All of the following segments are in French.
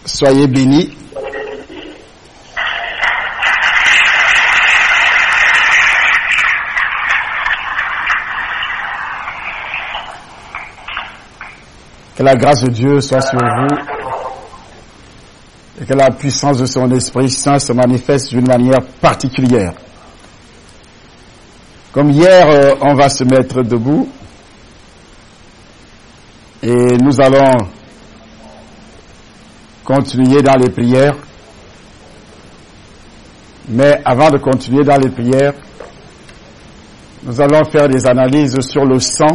Soyez bénis. Que la grâce de Dieu soit sur vous et que la puissance de son Esprit Saint se manifeste d'une manière particulière. Comme hier, on va se mettre debout et nous allons continuer dans les prières. Mais avant de continuer dans les prières, nous allons faire des analyses sur le sang.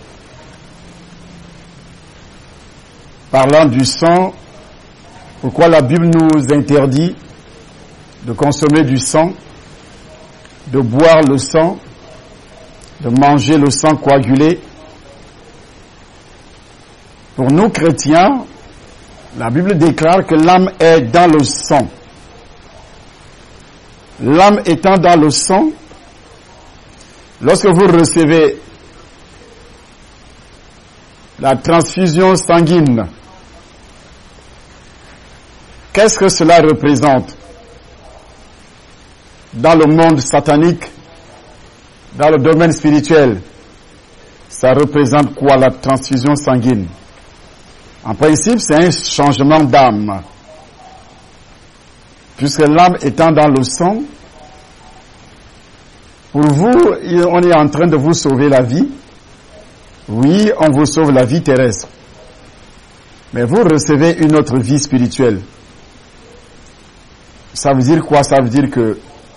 Parlant du sang, pourquoi la Bible nous interdit de consommer du sang, de boire le sang, de manger le sang coagulé. Pour nous chrétiens, la Bible déclare que l'âme est dans le sang. L'âme étant dans le sang, lorsque vous recevez la transfusion sanguine, qu'est-ce que cela représente dans le monde satanique, dans le domaine spirituel? Ça représente quoi, la transfusion sanguine? En principe, c'est un changement d'âme. Puisque l'âme étant dans le sang, pour vous, on est en train de vous sauver la vie. Oui, on vous sauve la vie terrestre. Mais vous recevez une autre vie spirituelle. Ça veut dire quoi? Ça veut dire que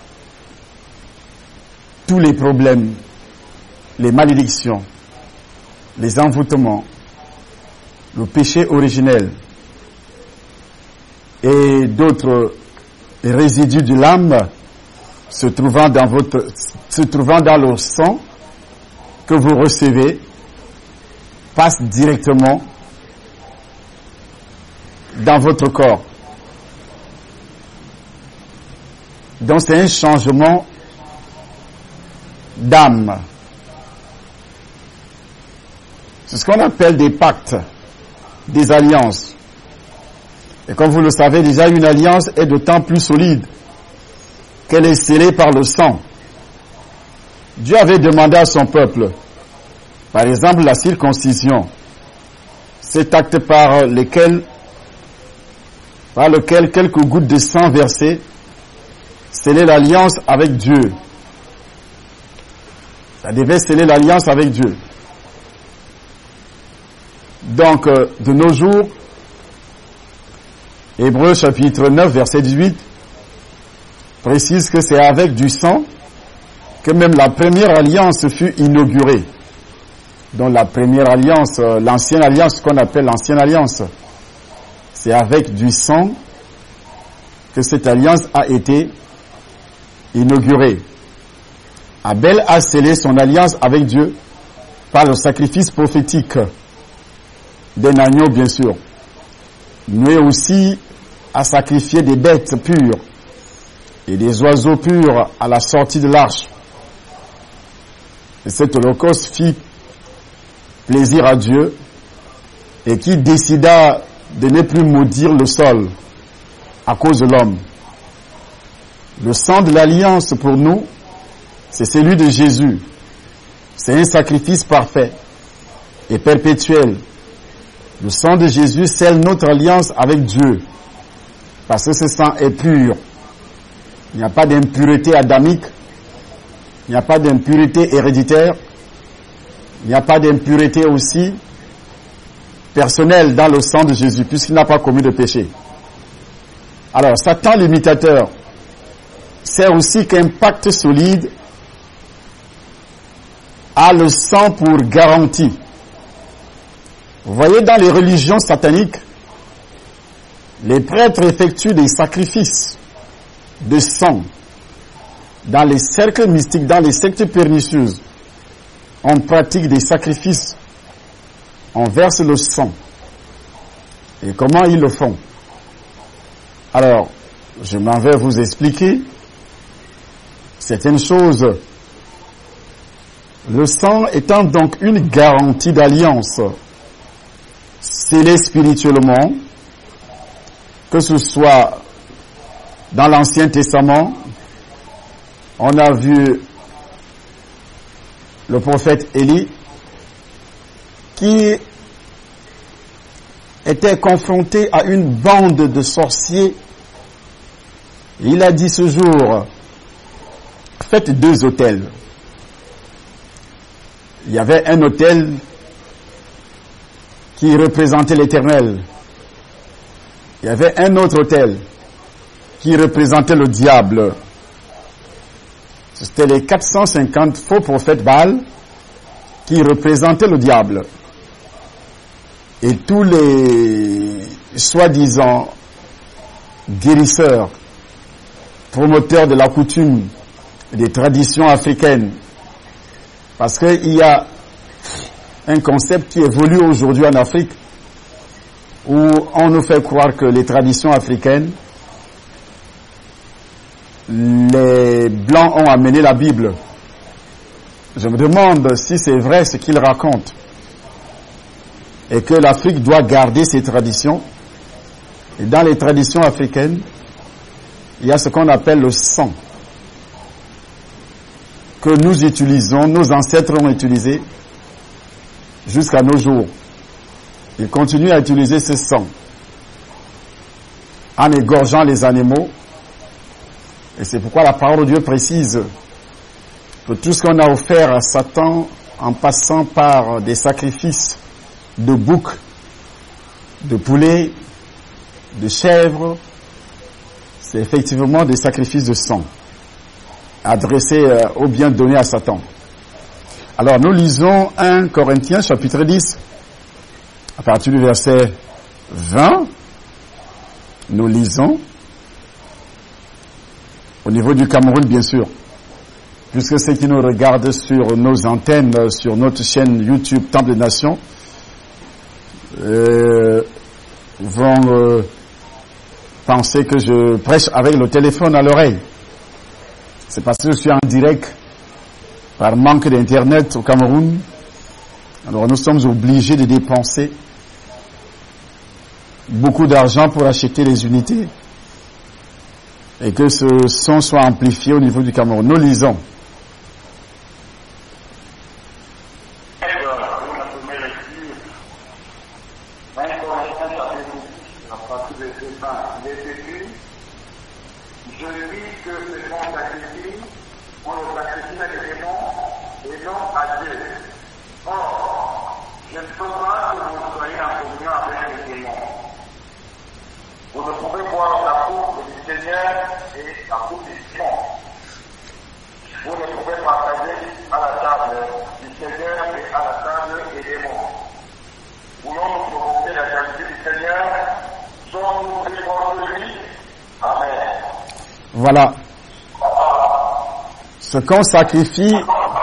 tous les problèmes, les malédictions, les envoûtements, le péché originel et d'autres résidus de l'âme se trouvant dans le sang que vous recevez passent directement dans votre corps. Donc c'est un changement d'âme. C'est ce qu'on appelle des pactes, des alliances. Et comme vous le savez déjà, une alliance est d'autant plus solide qu'elle est scellée par le sang. Dieu avait demandé à son peuple, par exemple la circoncision, cet acte par lequel quelques gouttes de sang versées sceller l'alliance avec Dieu. Ça devait sceller l'alliance avec Dieu. Donc, de nos jours, Hébreux chapitre 9, verset 18, précise que c'est avec du sang que même la première alliance fut inaugurée. Donc la première alliance, l'ancienne alliance, ce qu'on appelle l'ancienne alliance, c'est avec du sang que cette alliance a été inaugurée. Abel a scellé son alliance avec Dieu par le sacrifice prophétique d'un agneau, bien sûr. Noé aussi a sacrifié des bêtes pures et des oiseaux purs à la sortie de l'arche. Et cet holocauste fit plaisir à Dieu et qui décida de ne plus maudire le sol à cause de l'homme. Le sang de l'alliance pour nous, c'est celui de Jésus. C'est un sacrifice parfait et perpétuel. Le sang de Jésus scelle notre alliance avec Dieu parce que ce sang est pur. Il n'y a pas d'impureté adamique, il n'y a pas d'impureté héréditaire, il n'y a pas d'impureté aussi personnelle dans le sang de Jésus puisqu'il n'a pas commis de péché. Alors, Satan l'imitateur sert aussi qu'un pacte solide a le sang pour garantie. Vous voyez, dans les religions sataniques, les prêtres effectuent des sacrifices de sang. Dans les cercles mystiques, dans les sectes pernicieuses, on pratique des sacrifices. On verse le sang. Et comment ils le font? Alors, je m'en vais vous expliquer certaines choses. Le sang étant donc une garantie d'alliance, scellée spirituellement, que ce soit dans l'Ancien Testament, on a vu le prophète Élie qui était confronté à une bande de sorciers. Il a dit ce jour, faites 2 autels. Il y avait un autel qui représentait l'Éternel. Il y avait un autre autel qui représentait le diable. C'était les 450 faux prophètes Baal qui représentaient le diable. Et tous les soi-disant guérisseurs, promoteurs de la coutume, des traditions africaines, parce qu'il y a un concept qui évolue aujourd'hui en Afrique où on nous fait croire que les traditions africaines, les Blancs ont amené la Bible. Je me demande si c'est vrai ce qu'ils racontent et que l'Afrique doit garder ses traditions. Et dans les traditions africaines, il y a ce qu'on appelle le sang que nous utilisons, nos ancêtres ont utilisé jusqu'à nos jours. Ils continuent à utiliser ce sang en égorgeant les animaux. Et c'est pourquoi la parole de Dieu précise que tout ce qu'on a offert à Satan en passant par des sacrifices de boucs, de poulets, de chèvres, c'est effectivement des sacrifices de sang adressés ou bien donnés à Satan. Alors nous lisons 1 Corinthiens chapitre 10 à partir du verset 20. Nous lisons au niveau du Cameroun, bien sûr, puisque ceux qui nous regardent sur nos antennes, sur notre chaîne YouTube Temple des Nations, vont penser que je prêche avec le téléphone à l'oreille. C'est parce que je suis en direct par manque d'internet au Cameroun. Alors nous sommes obligés de dépenser beaucoup d'argent pour acheter les unités et que ce son soit amplifié au niveau du Cameroun. Nous lisons. Voilà. Ce qu'on sacrifie,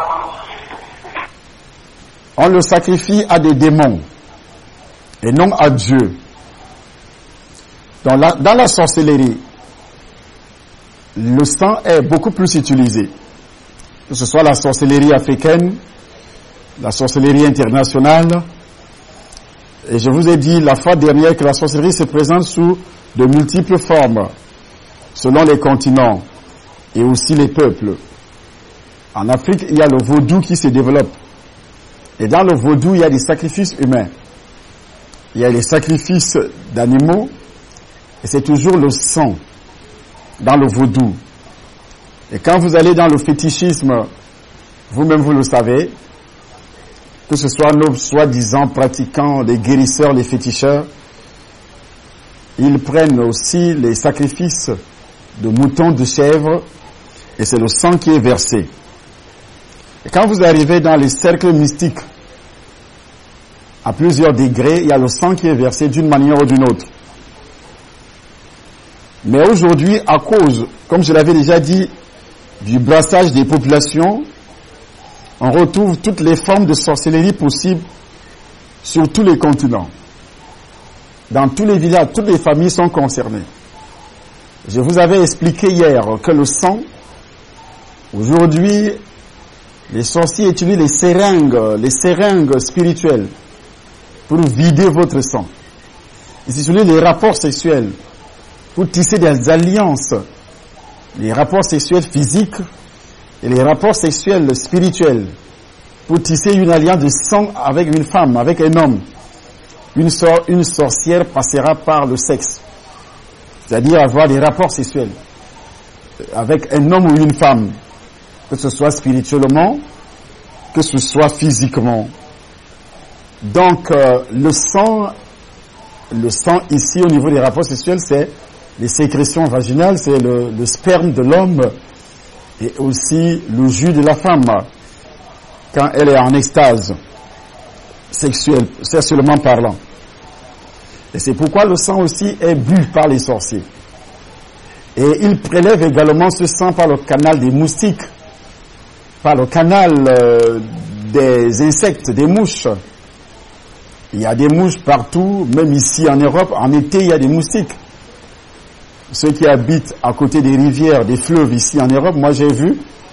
on le sacrifie à des démons et non à Dieu. Dans la sorcellerie, le sang est beaucoup plus utilisé. Que ce soit la sorcellerie africaine, la sorcellerie internationale. Et je vous ai dit la fois dernière que la sorcellerie se présente sous de multiples formes, selon les continents et aussi les peuples. En Afrique, il y a le vaudou qui se développe. Et dans le vaudou, il y a des sacrifices humains. Il y a les sacrifices d'animaux. Et c'est toujours le sang dans le vaudou. Et quand vous allez dans le fétichisme, vous-même vous le savez, que ce soit nos soi-disant pratiquants, les guérisseurs, les féticheurs, ils prennent aussi les sacrifices de moutons, de chèvres, et c'est le sang qui est versé. Et quand vous arrivez dans les cercles mystiques, à plusieurs degrés, il y a le sang qui est versé d'une manière ou d'une autre. Mais aujourd'hui, à cause, comme je l'avais déjà dit, du brassage des populations, on retrouve toutes les formes de sorcellerie possibles sur tous les continents. Dans tous les villages, toutes les familles sont concernées. Je vous avais expliqué hier que le sang, aujourd'hui, les sorciers utilisent les seringues spirituelles pour vider votre sang. Ils utilisent les rapports sexuels pour tisser des alliances, les rapports sexuels physiques et les rapports sexuels spirituels, pour tisser une alliance de sang avec une femme, avec un homme. Une sorcière passera par le sexe, c'est-à-dire avoir des rapports sexuels avec un homme ou une femme, que ce soit spirituellement, que ce soit physiquement. Donc le sang ici au niveau des rapports sexuels, c'est les sécrétions vaginales, c'est le sperme de l'homme et aussi le jus de la femme quand elle est en extase sexuelle, sexuellement parlant. Et c'est pourquoi le sang aussi est bu par les sorciers. Et ils prélèvent également ce sang par le canal des moustiques, par le canal des insectes, des mouches. Il y a des mouches partout, même ici en Europe, en été il y a des moustiques. Ceux qui habitent à côté des rivières, des fleuves ici en Europe, moi j'ai vu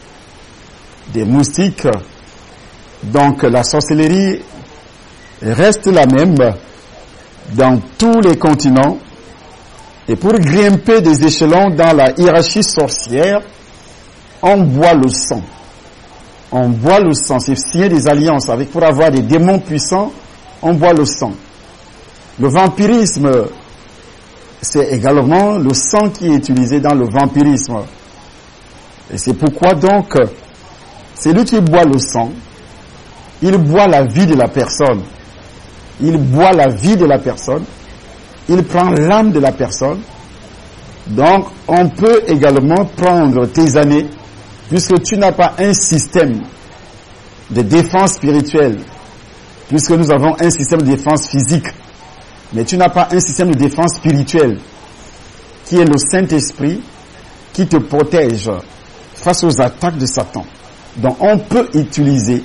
des moustiques. Donc la sorcellerie reste la même dans tous les continents. Et pour grimper des échelons dans la hiérarchie sorcière, on boit le sang. On boit le sang, c'est signer des alliances avec, pour avoir des démons puissants, on boit le sang. Le vampirisme, c'est également le sang qui est utilisé dans le vampirisme. Et c'est pourquoi donc, celui qui boit le sang, il boit la vie de la personne. Il boit la vie de la personne. Il prend l'âme de la personne. Donc, on peut également prendre tes années, puisque tu n'as pas un système de défense spirituelle, puisque nous avons un système de défense physique, mais tu n'as pas un système de défense spirituelle, qui est le Saint-Esprit, qui te protège face aux attaques de Satan. Donc, on peut utiliser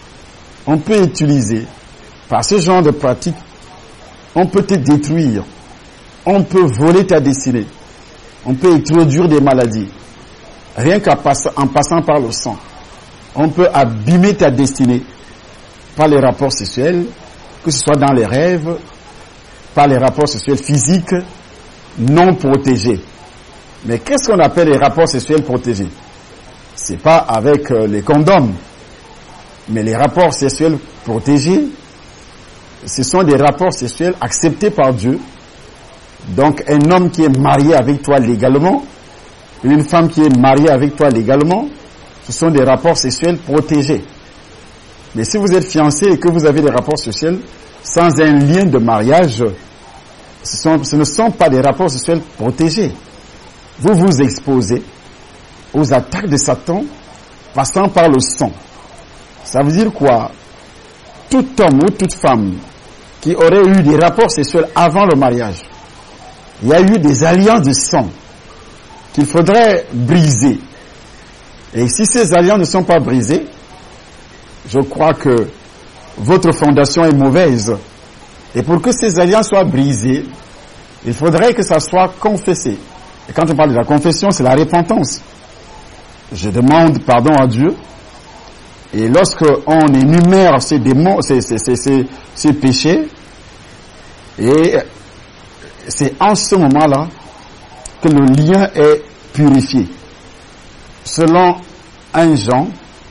par ce genre de pratique, on peut te détruire, on peut voler ta destinée, on peut introduire des maladies, rien en passant par le sang. On peut abîmer ta destinée par les rapports sexuels, que ce soit dans les rêves, par les rapports sexuels physiques non protégés. Mais qu'est-ce qu'on appelle les rapports sexuels protégés? C'est pas avec les condoms, mais les rapports sexuels protégés, ce sont des rapports sexuels acceptés par Dieu. Donc un homme qui est marié avec toi légalement, une femme qui est mariée avec toi légalement, ce sont des rapports sexuels protégés. Mais si vous êtes fiancé et que vous avez des rapports sexuels sans un lien de mariage, ce ne sont pas des rapports sexuels protégés. Vous vous exposez aux attaques de Satan passant par le sang. Ça veut dire quoi? Tout homme ou toute femme qui aurait eu des rapports sexuels avant le mariage, il y a eu des alliances de sang qu'il faudrait briser. Et si ces alliances ne sont pas brisées, je crois que votre fondation est mauvaise. Et pour que ces alliances soient brisées, il faudrait que ça soit confessé. Et quand on parle de la confession, c'est la repentance. Je demande pardon à Dieu. Et lorsque on énumère ces démons, ces péchés, et c'est en ce moment-là que le lien est purifié. Selon 1 Jean,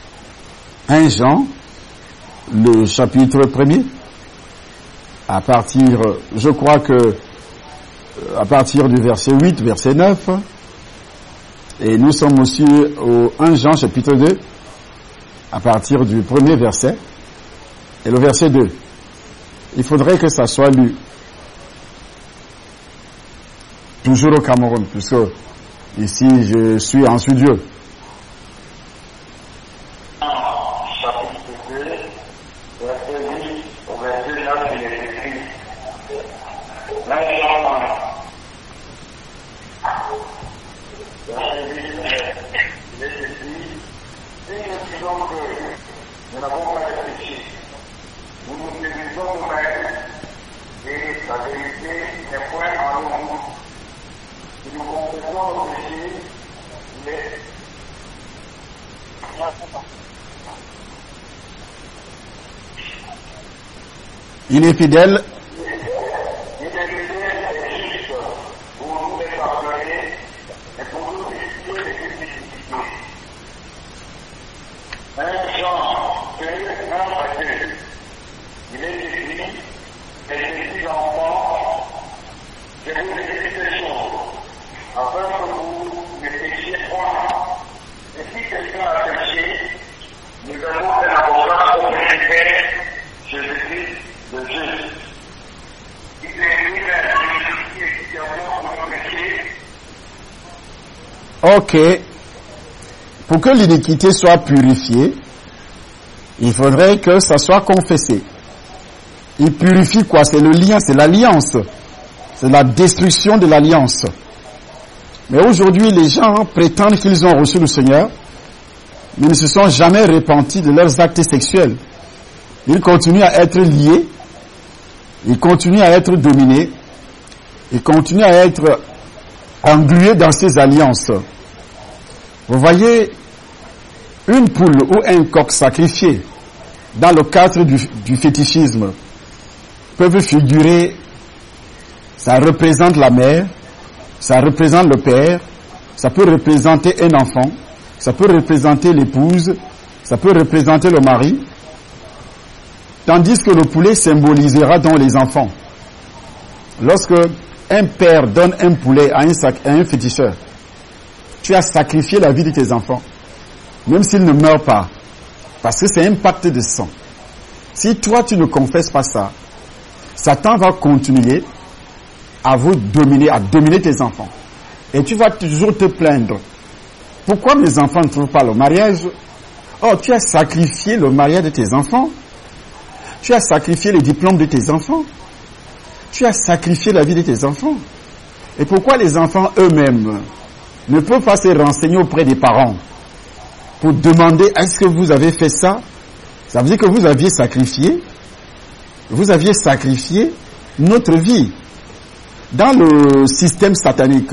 le chapitre 1er, à partir, je crois que, à partir du verset 8, verset 9, et nous sommes aussi au 1 Jean chapitre 2, à partir du premier verset, et le verset 2. Il faudrait que ça soit lu. Toujours au Cameroun, puisque ici je suis en studio. Nous n'avons pas réfléchi. Nous nous séduisons nous-mêmes et la vérité n'est point en nous. Si nous confessons nos péchés, il est fidèle. Il est fidèle et juste pour nous les pardonner mes petits enfants, je vous ai dit quelque chose, afin que vous ne péchiez point. Et si quelqu'un a péché, nous avons un avocat auprès du Père, Jésus-Christ, le juste. Il est lui-même qui est pour nos péchés. Ok. Pour que l'iniquité soit purifiée, il faudrait que ça soit confessé. Il purifie quoi? C'est le lien, c'est l'alliance. C'est la destruction de l'alliance. Mais aujourd'hui, les gens prétendent qu'ils ont reçu le Seigneur, mais ne se sont jamais repentis de leurs actes sexuels. Ils continuent à être liés, ils continuent à être dominés, ils continuent à être englués dans ces alliances. Vous voyez, une poule ou un coq sacrifié dans le cadre du fétichisme peuvent figurer, ça représente la mère, ça représente le père, ça peut représenter un enfant, ça peut représenter l'épouse, ça peut représenter le mari, tandis que le poulet symbolisera donc les enfants. Lorsque un père donne un poulet à un féticheur, tu as sacrifié la vie de tes enfants, même s'ils ne meurent pas, parce que c'est un pacte de sang. Si toi tu ne confesses pas ça, Satan va continuer à vous dominer, à dominer tes enfants. Et tu vas toujours te plaindre. Pourquoi mes enfants ne trouvent pas le mariage? Oh, tu as sacrifié le mariage de tes enfants. Tu as sacrifié les diplômes de tes enfants. Tu as sacrifié la vie de tes enfants. Et pourquoi les enfants eux-mêmes ne peuvent pas se renseigner auprès des parents pour demander est-ce que vous avez fait ça? Ça veut dire que vous aviez sacrifié notre vie. Dans le système satanique,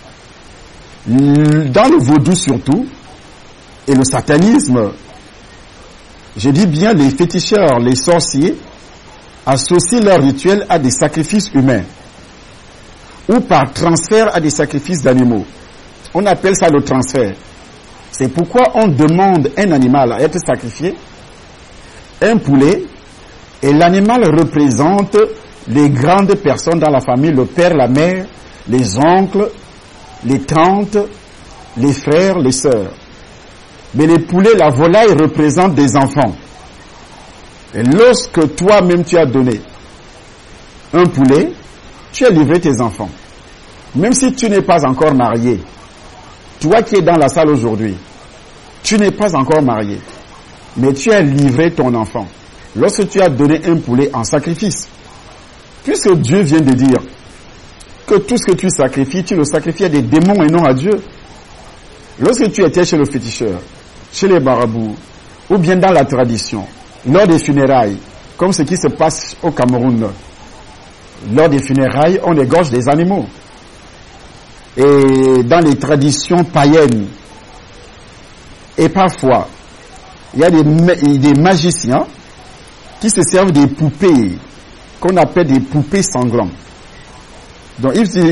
dans le vaudou surtout, et le satanisme, je dis bien les féticheurs, les sorciers, associent leurs rituels à des sacrifices humains, ou par transfert à des sacrifices d'animaux. On appelle ça le transfert. C'est pourquoi on demande un animal à être sacrifié, un poulet, et l'animal représente les grandes personnes dans la famille, le père, la mère, les oncles, les tantes, les frères, les sœurs. Mais les poulets, la volaille représentent des enfants. Et lorsque toi-même tu as donné un poulet, tu as livré tes enfants. Même si tu n'es pas encore marié, toi qui es dans la salle aujourd'hui, tu n'es pas encore marié, mais tu as livré ton enfant. Lorsque tu as donné un poulet en sacrifice, puisque Dieu vient de dire que tout ce que tu sacrifies, tu le sacrifies à des démons et non à Dieu. Lorsque tu étais chez le féticheur, chez les marabouts, ou bien dans la tradition, lors des funérailles, comme ce qui se passe au Cameroun, lors des funérailles, on égorge des animaux. Et dans les traditions païennes, et parfois, il y a des magiciens qui se servent des poupées, qu'on appelle des poupées sanglantes. Donc ils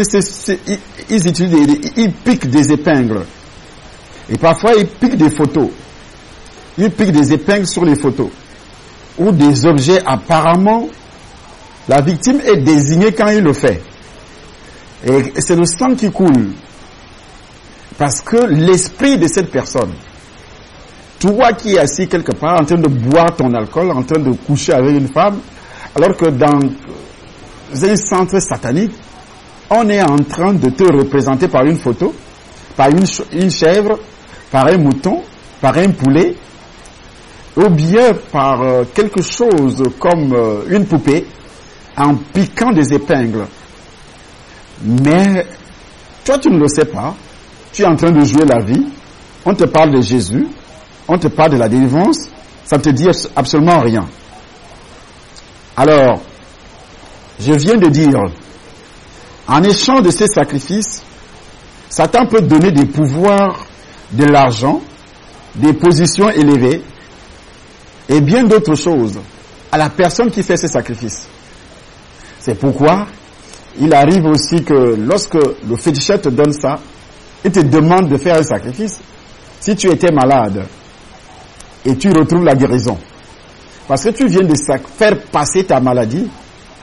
piquent des épingles. Et parfois ils piquent des photos. Ils piquent des épingles sur les photos. Ou des objets apparemment, la victime est désignée quand il le fait. Et c'est le sang qui coule. Parce que l'esprit de cette personne, toi qui es assis quelque part en train de boire ton alcool, en train de coucher avec une femme, alors que dans un centre satanique, on est en train de te représenter par une photo, par une chèvre, par un mouton, par un poulet, ou bien par quelque chose comme une poupée, en piquant des épingles. Mais toi, tu ne le sais pas. Tu es en train de jouer la vie. On te parle de Jésus. On te parle de la délivrance. Ça ne te dit absolument rien. Alors, je viens de dire, en échange de ces sacrifices, Satan peut donner des pouvoirs, de l'argent, des positions élevées, et bien d'autres choses à la personne qui fait ces sacrifices. C'est pourquoi il arrive aussi que lorsque le féticheur te donne ça, il te demande de faire un sacrifice. Si tu étais malade et tu retrouves la guérison, parce que tu viens de faire passer ta maladie,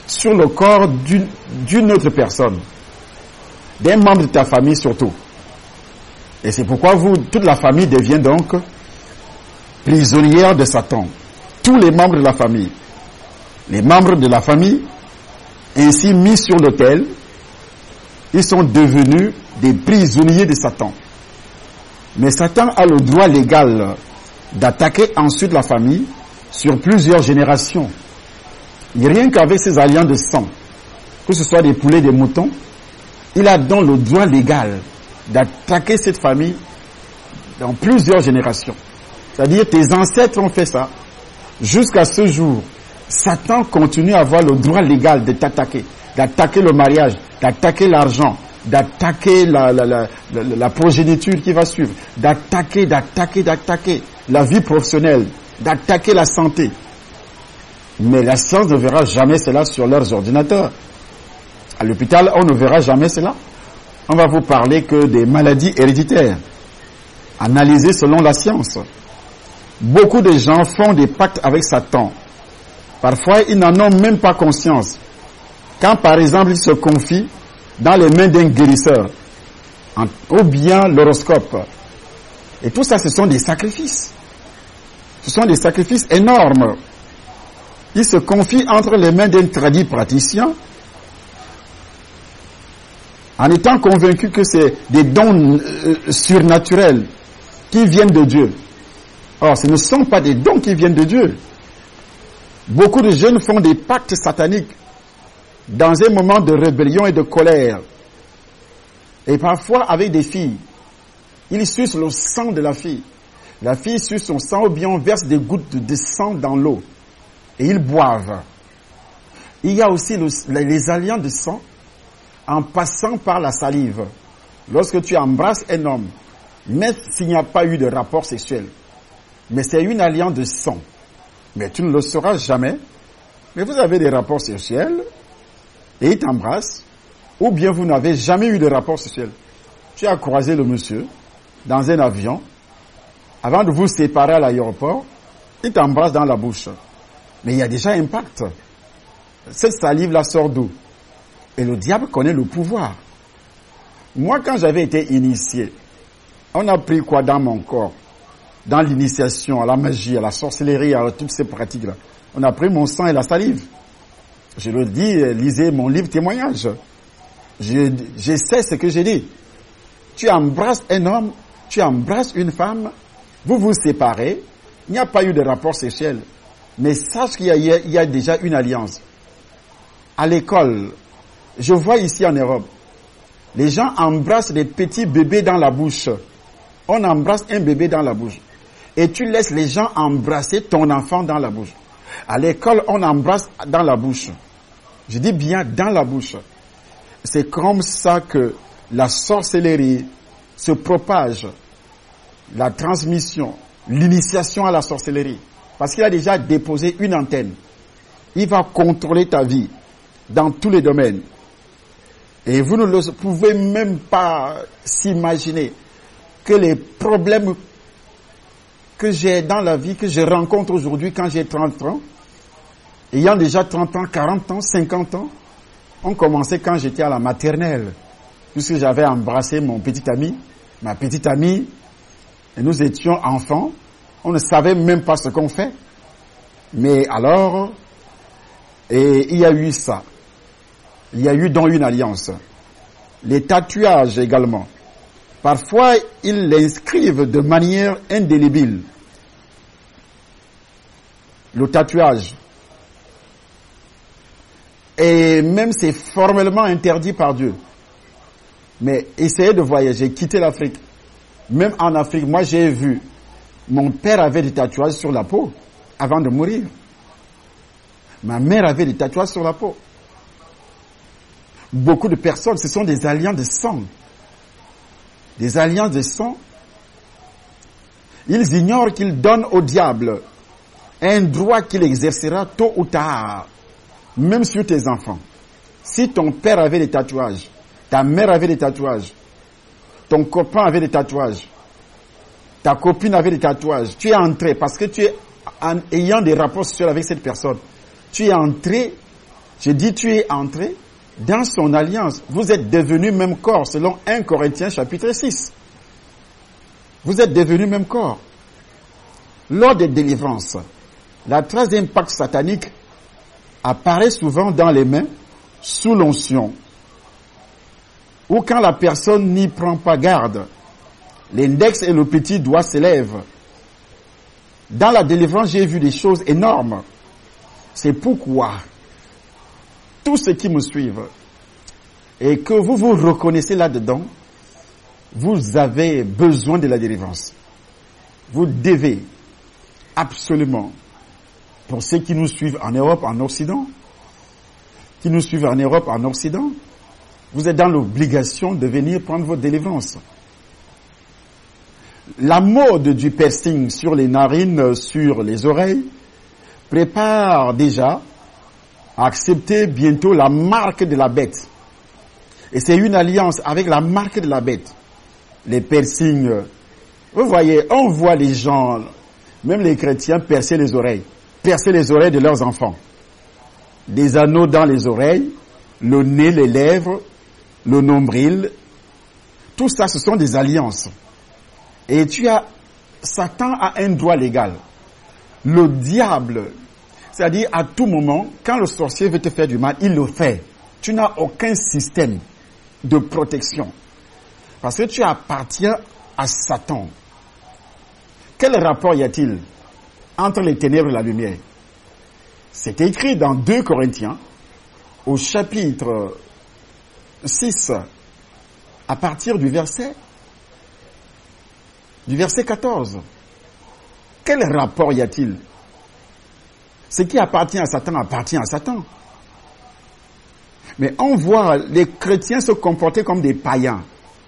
sur le corps d'une autre personne, d'un membre de ta famille surtout. Et c'est pourquoi toute la famille devient donc prisonnière de Satan. Tous les membres de la famille. Les membres de la famille, ainsi mis sur l'autel, ils sont devenus des prisonniers de Satan. Mais Satan a le droit légal d'attaquer ensuite la famille sur plusieurs générations. Et rien qu'avec ses alliances de sang, que ce soit des poulets, des moutons, il a donc le droit légal d'attaquer cette famille dans plusieurs générations. C'est-à-dire tes ancêtres ont fait ça. Jusqu'à ce jour, Satan continue à avoir le droit légal de t'attaquer, d'attaquer le mariage, d'attaquer l'argent, d'attaquer la progéniture qui va suivre, d'attaquer la vie professionnelle, d'attaquer la santé. Mais la science ne verra jamais cela sur leurs ordinateurs. À l'hôpital, on ne verra jamais cela. On va vous parler que des maladies héréditaires, analysées selon la science. Beaucoup de gens font des pactes avec Satan. Parfois, ils n'en ont même pas conscience. Quand, par exemple, ils se confient dans les mains d'un guérisseur, ou bien l'horoscope. Et tout ça, ce sont des sacrifices. Ce sont des sacrifices énormes. Ils se confient entre les mains d'un tradit praticien, en étant convaincus que c'est des dons surnaturels qui viennent de Dieu. Or, ce ne sont pas des dons qui viennent de Dieu. Beaucoup de jeunes font des pactes sataniques dans un moment de rébellion et de colère. Et parfois avec des filles. Ils sucent le sang de la fille. La fille suce son sang ou bien on verse des gouttes de sang dans l'eau. Et ils boivent. Il y a aussi les alliances de sang en passant par la salive. Lorsque tu embrasses un homme, même s'il n'y a pas eu de rapport sexuel, mais c'est une alliance de sang. Mais tu ne le sauras jamais. Mais vous avez des rapports sexuels et il t'embrasse, ou bien vous n'avez jamais eu de rapport sexuel. Tu as croisé le monsieur dans un avion, avant de vous séparer à l'aéroport, il t'embrasse dans la bouche. Mais il y a déjà un pacte. Cette salive-là sort d'où? Et le diable connaît le pouvoir. Moi, quand j'avais été initié, on a pris quoi dans mon corps? Dans l'initiation, à la magie, à la sorcellerie, à toutes ces pratiques-là. On a pris mon sang et la salive. Je le dis, lisez mon livre témoignage. Je sais ce que j'ai dit. Tu embrasses un homme, tu embrasses une femme, vous vous séparez, il n'y a pas eu de rapport sexuel. Mais sache qu'il y a déjà une alliance. À l'école, je vois ici en Europe, les gens embrassent des petits bébés dans la bouche. On embrasse un bébé dans la bouche. Et tu laisses les gens embrasser ton enfant dans la bouche. À l'école, on embrasse dans la bouche. Je dis bien dans la bouche. C'est comme ça que la sorcellerie se propage. La transmission, l'initiation à la sorcellerie. Parce qu'il a déjà déposé une antenne. Il va contrôler ta vie dans tous les domaines. Et vous ne pouvez même pas s'imaginer que les problèmes que j'ai dans la vie, que je rencontre aujourd'hui quand j'ai 30 ans, ayant déjà 30 ans, 40 ans, 50 ans, ont commencé quand j'étais à la maternelle. Puisque j'avais embrassé mon petit ami, ma petite amie, et nous étions enfants, on ne savait même pas ce qu'on fait. Mais alors, et il y a eu ça. Il y a eu donc une alliance. Les tatouages également. Parfois, ils l'inscrivent de manière indélébile. Le tatouage. Et même c'est formellement interdit par Dieu. Mais essayez de voyager, quitter l'Afrique. Même en Afrique, moi j'ai vu, mon père avait des tatouages sur la peau avant de mourir. Ma mère avait des tatouages sur la peau. Beaucoup de personnes, ce sont des alliances de sang. Des alliances de sang. Ils ignorent qu'ils donnent au diable un droit qu'il exercera tôt ou tard, même sur tes enfants. Si ton père avait des tatouages, ta mère avait des tatouages, ton copain avait des tatouages, ta copine avait des tatouages, tu es entré, parce que tu es ayant des rapports sexuels avec cette personne, tu es entré J'ai dit, tu es entré dans son alliance. Vous êtes devenus même corps, selon 1 Corinthiens chapitre 6. Vous êtes devenus même corps. Lors des délivrances, la troisième pacte satanique apparaît souvent dans les mains, sous l'onction, ou quand la personne n'y prend pas garde. L'index et le petit doigt s'élèvent. Dans la délivrance, j'ai vu des choses énormes. C'est pourquoi tous ceux qui me suivent et que vous vous reconnaissez là-dedans, vous avez besoin de la délivrance. Vous devez absolument, pour ceux qui nous suivent en Europe, en Occident, vous êtes dans l'obligation de venir prendre votre délivrance. La mode du piercing sur les narines, sur les oreilles, prépare déjà à accepter bientôt la marque de la bête. Et c'est une alliance avec la marque de la bête. Les piercings, vous voyez, on voit les gens, même les chrétiens, percer les oreilles de leurs enfants. Des anneaux dans les oreilles, le nez, les lèvres, le nombril, tout ça, ce sont des alliances. Et Satan a un droit légal. Le diable, c'est-à-dire à tout moment, quand le sorcier veut te faire du mal, il le fait. Tu n'as aucun système de protection. Parce que tu appartiens à Satan. Quel rapport y a-t-il entre les ténèbres et la lumière? C'est écrit dans 2 Corinthiens, au chapitre 6, à partir du verset 14. Quel rapport y a-t-il? Ce qui appartient à Satan appartient à Satan. Mais on voit les chrétiens se comporter comme des païens.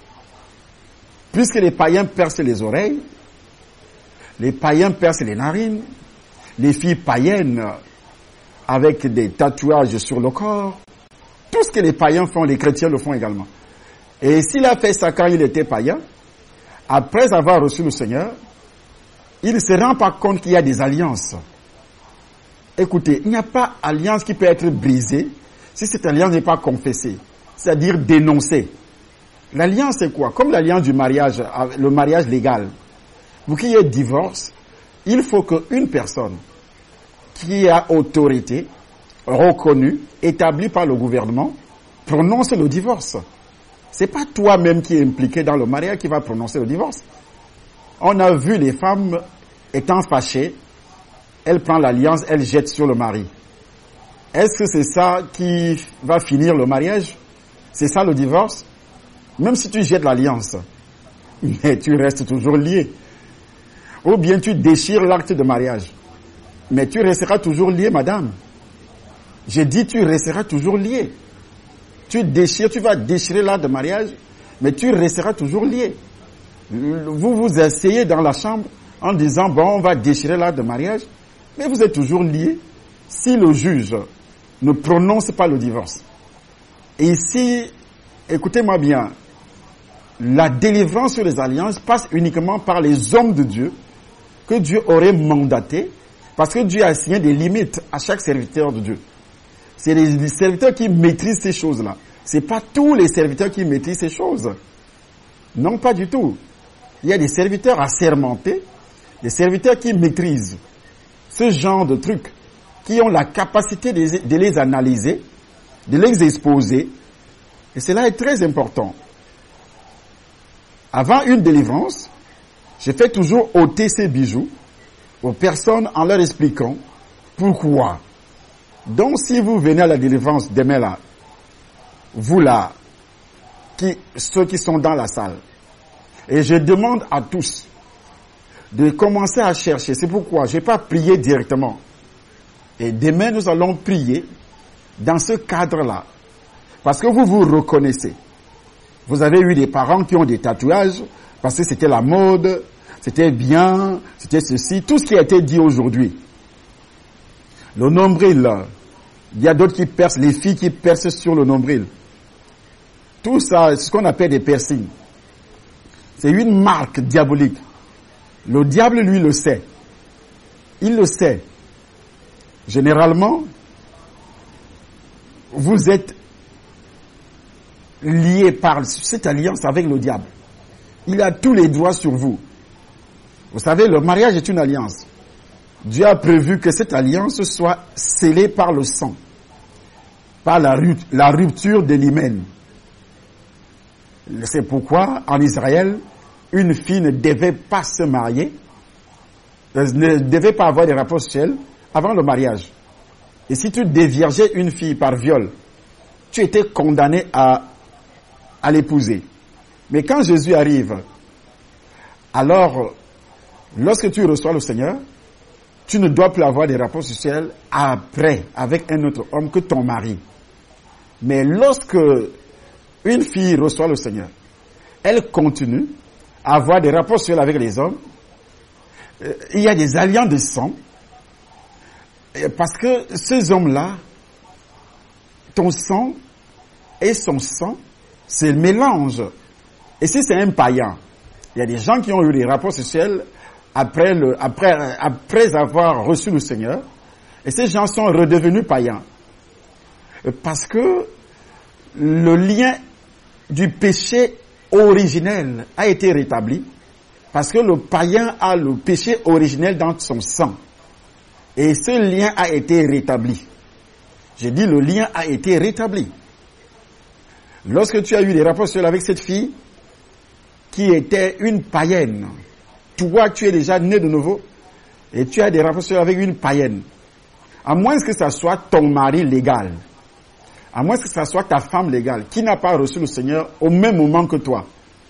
Puisque les païens percent les oreilles, les païens percent les narines, les filles païennes avec des tatouages sur le corps. Tout ce que les païens font, les chrétiens le font également. Et s'il a fait ça quand il était païen, après avoir reçu le Seigneur, il ne se rend pas compte qu'il y a des alliances. Écoutez, il n'y a pas alliance qui peut être brisée si cette alliance n'est pas confessée, c'est-à-dire dénoncée. L'alliance, c'est quoi? Comme l'alliance du mariage, le mariage légal. Pour qu'il y ait divorce, il faut qu'une personne qui a autorité, reconnue, établie par le gouvernement, prononce le divorce. C'est pas toi-même qui est impliqué dans le mariage qui va prononcer le divorce. On a vu les femmes étant fâchées, elle prend l'alliance, elle jette sur le mari. Est-ce que c'est ça qui va finir le mariage? C'est ça le divorce? Même si tu jettes l'alliance, mais tu restes toujours lié. Ou bien tu déchires l'acte de mariage, mais tu resteras toujours lié, madame. J'ai dit tu resteras toujours lié. Tu vas déchirer l'acte de mariage, mais tu resteras toujours lié. Vous vous asseyez dans la chambre en disant, bon, on va déchirer l'acte de mariage, mais vous êtes toujours lié si le juge ne prononce pas le divorce. Et ici, écoutez-moi bien, la délivrance sur les alliances passe uniquement par les hommes de Dieu que Dieu aurait mandatés, parce que Dieu a assigné des limites à chaque serviteur de Dieu. C'est les serviteurs qui maîtrisent ces choses-là. C'est pas tous les serviteurs qui maîtrisent ces choses. Non, pas du tout. Il y a des serviteurs assermentés, des serviteurs qui maîtrisent ce genre de trucs, qui ont la capacité de les analyser, de les exposer. Et cela est très important. Avant une délivrance, je fais toujours ôter ces bijoux aux personnes en leur expliquant pourquoi. Donc, si vous venez à la délivrance demain là, vous là, ceux qui sont dans la salle, et je demande à tous de commencer à chercher. C'est pourquoi je n'ai pas prié directement. Et demain, nous allons prier dans ce cadre-là. Parce que vous vous reconnaissez. Vous avez eu des parents qui ont des tatouages, parce que c'était la mode, c'était bien, c'était ceci, tout ce qui a été dit aujourd'hui. Le nombril, il y a d'autres qui percent, les filles qui percent sur le nombril. Tout ça, c'est ce qu'on appelle des piercings. C'est une marque diabolique. Le diable, lui, le sait. Il le sait. Généralement, vous êtes liés par cette alliance avec le diable. Il a tous les droits sur vous. Vous savez, le mariage est une alliance. Dieu a prévu que cette alliance soit scellée par le sang, par la rupture de l'hymen. C'est pourquoi, en Israël, une fille ne devait pas se marier, ne devait pas avoir des rapports sexuels avant le mariage. Et si tu déviergeais une fille par viol, tu étais condamné à l'épouser. Mais quand Jésus arrive, alors, lorsque tu reçois le Seigneur, tu ne dois plus avoir des rapports sexuels après, avec un autre homme que ton mari. Mais lorsque une fille reçoit le Seigneur, elle continue à avoir des rapports sexuels avec les hommes. Il y a des alliances de sang. Parce que ces hommes-là, ton sang et son sang, c'est le mélange. Et si c'est un païen, il y a des gens qui ont eu des rapports sexuels après avoir reçu le Seigneur, et ces gens sont redevenus païens. Parce que le lien du péché originel a été rétabli, parce que le païen a le péché originel dans son sang. Et ce lien a été rétabli. J'ai dit le lien a été rétabli. Lorsque tu as eu des rapports sexuels avec cette fille, qui était une païenne, toi tu es déjà né de nouveau, et tu as des rapports sexuels avec une païenne, à moins que ça soit ton mari légal, à moins que ça soit ta femme légale, qui n'a pas reçu le Seigneur au même moment que toi,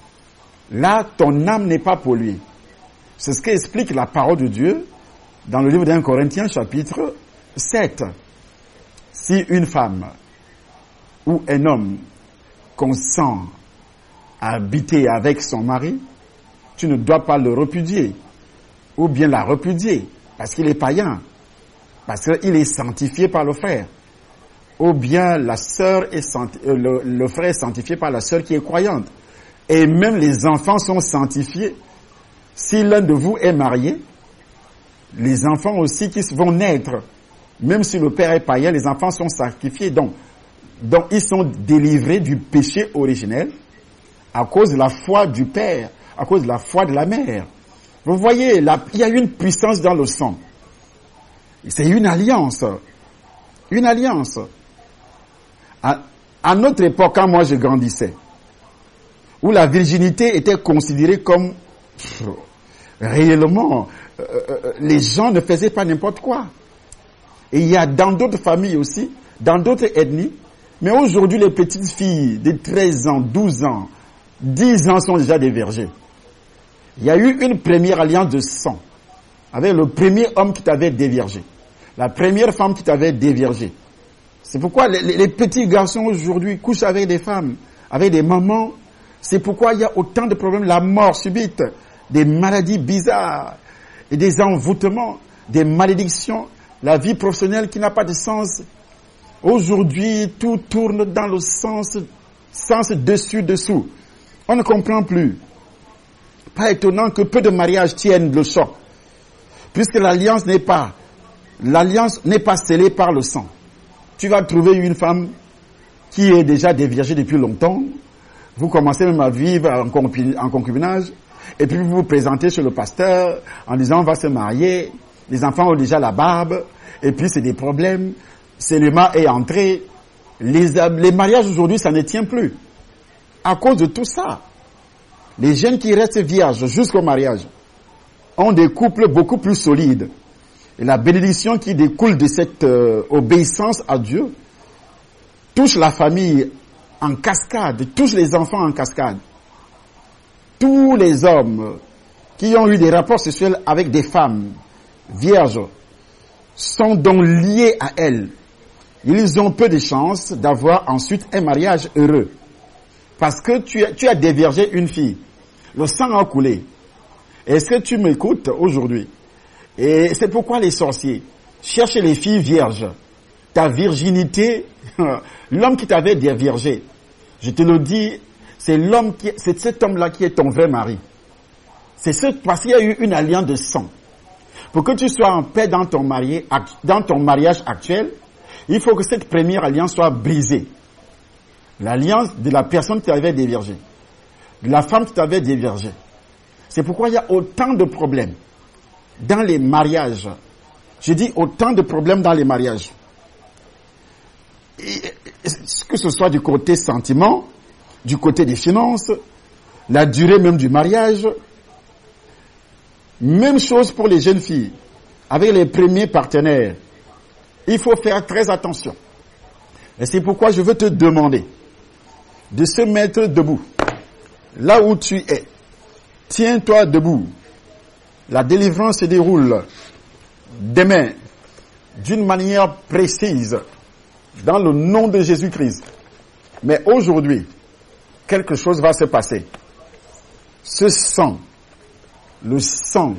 là ton âme n'est pas polluée. C'est ce qu'explique la parole de Dieu dans le livre d'1 Corinthiens chapitre 7. Si une femme ou un homme consent à habiter avec son mari, tu ne dois pas le repudier, ou bien la repudier, parce qu'il est païen, parce qu'il est sanctifié par le frère, ou bien la sœur le frère est sanctifié par la sœur qui est croyante, et même les enfants sont sanctifiés. Si l'un de vous est marié, les enfants aussi qui vont naître, même si le père est païen, les enfants sont sanctifiés, donc ils sont délivrés du péché originel, à cause de la foi du père, à cause de la foi de la mère. Vous voyez, il y a une puissance dans le sang. C'est une alliance. Une alliance. À notre époque, quand moi je grandissais, où la virginité était considérée comme réellement, les gens ne faisaient pas n'importe quoi. Et il y a dans d'autres familles aussi, dans d'autres ethnies, mais aujourd'hui les petites filles de 13 ans, 12 ans, 10 ans sont déjà déviergées. Il y a eu une première alliance de sang avec le premier homme qui t'avait déviergé, la première femme qui t'avait déviergé. C'est pourquoi les petits garçons aujourd'hui couchent avec des femmes, avec des mamans. C'est pourquoi il y a autant de problèmes, la mort subite, des maladies bizarres, et des envoûtements, des malédictions, la vie professionnelle qui n'a pas de sens. Aujourd'hui, tout tourne dans le sens dessus-dessous. On ne comprend plus. Pas étonnant que peu de mariages tiennent le choc, puisque l'alliance n'est pas scellée par le sang. Tu vas trouver une femme qui est déjà déviergée depuis longtemps, vous commencez même à vivre en concubinage, et puis vous vous présentez chez le pasteur en disant on va se marier, les enfants ont déjà la barbe, et puis c'est des problèmes, célibat est entré. Les mariages aujourd'hui, ça ne tient plus. À cause de tout ça, les jeunes qui restent vierges jusqu'au mariage ont des couples beaucoup plus solides. Et la bénédiction qui découle de cette obéissance à Dieu touche la famille en cascade, touche les enfants en cascade. Tous les hommes qui ont eu des rapports sexuels avec des femmes vierges sont donc liés à elles. Ils ont peu de chances d'avoir ensuite un mariage heureux. Parce que tu as déviergé une fille. Le sang a coulé. Est-ce que tu m'écoutes aujourd'hui? Et c'est pourquoi les sorciers cherchent les filles vierges. Ta virginité, l'homme qui t'avait déviergé, je te le dis, c'est cet homme-là qui est ton vrai mari. Parce qu'il y a eu une alliance de sang. Pour que tu sois en paix dans ton mariage actuel, il faut que cette première alliance soit brisée. L'alliance de la personne qui t'avait déviergé, de la femme qui t'avait déviergé. C'est pourquoi il y a autant de problèmes dans les mariages. Je dis autant de problèmes dans les mariages. Et, que ce soit du côté sentiment, du côté des finances, la durée même du mariage. Même chose pour les jeunes filles. Avec les premiers partenaires, il faut faire très attention. Et c'est pourquoi je veux te demander de se mettre debout. Là où tu es, tiens-toi debout. La délivrance se déroule demain d'une manière précise dans le nom de Jésus-Christ. Mais aujourd'hui, quelque chose va se passer. Ce sang, le sang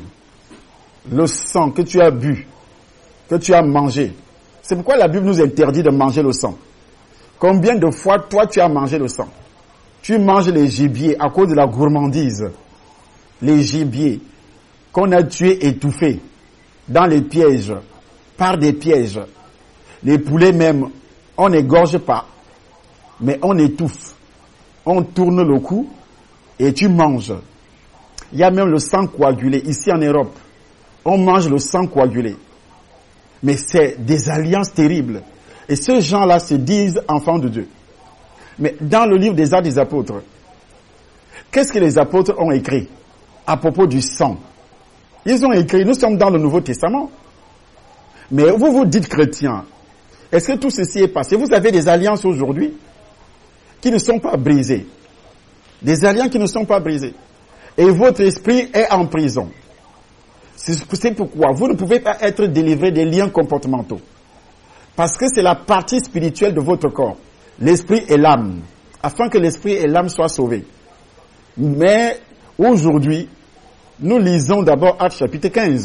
que tu as bu, que tu as mangé. C'est pourquoi la Bible nous interdit de manger le sang. Combien de fois, toi, tu as mangé le sang? Tu manges les gibiers à cause de la gourmandise. Les gibiers qu'on a tués étouffés dans les pièges, par des pièges. Les poulets même, on n'égorge pas, mais on étouffe. On tourne le cou et tu manges. Il y a même le sang coagulé. Ici en Europe, on mange le sang coagulé. Mais c'est des alliances terribles. Et ces gens-là se disent enfants de Dieu. Mais dans le livre des Actes des Apôtres, qu'est-ce que les apôtres ont écrit à propos du sang? Ils ont écrit, nous sommes dans le Nouveau Testament. Mais vous vous dites chrétiens. Est-ce que tout ceci est passé? Vous avez des alliances aujourd'hui qui ne sont pas brisées. Des alliances qui ne sont pas brisées. Et votre esprit est en prison. C'est pourquoi vous ne pouvez pas être délivré des liens comportementaux. Parce que c'est la partie spirituelle de votre corps. L'esprit et l'âme. Afin que l'esprit et l'âme soient sauvés. Mais aujourd'hui, nous lisons d'abord Actes chapitre 15.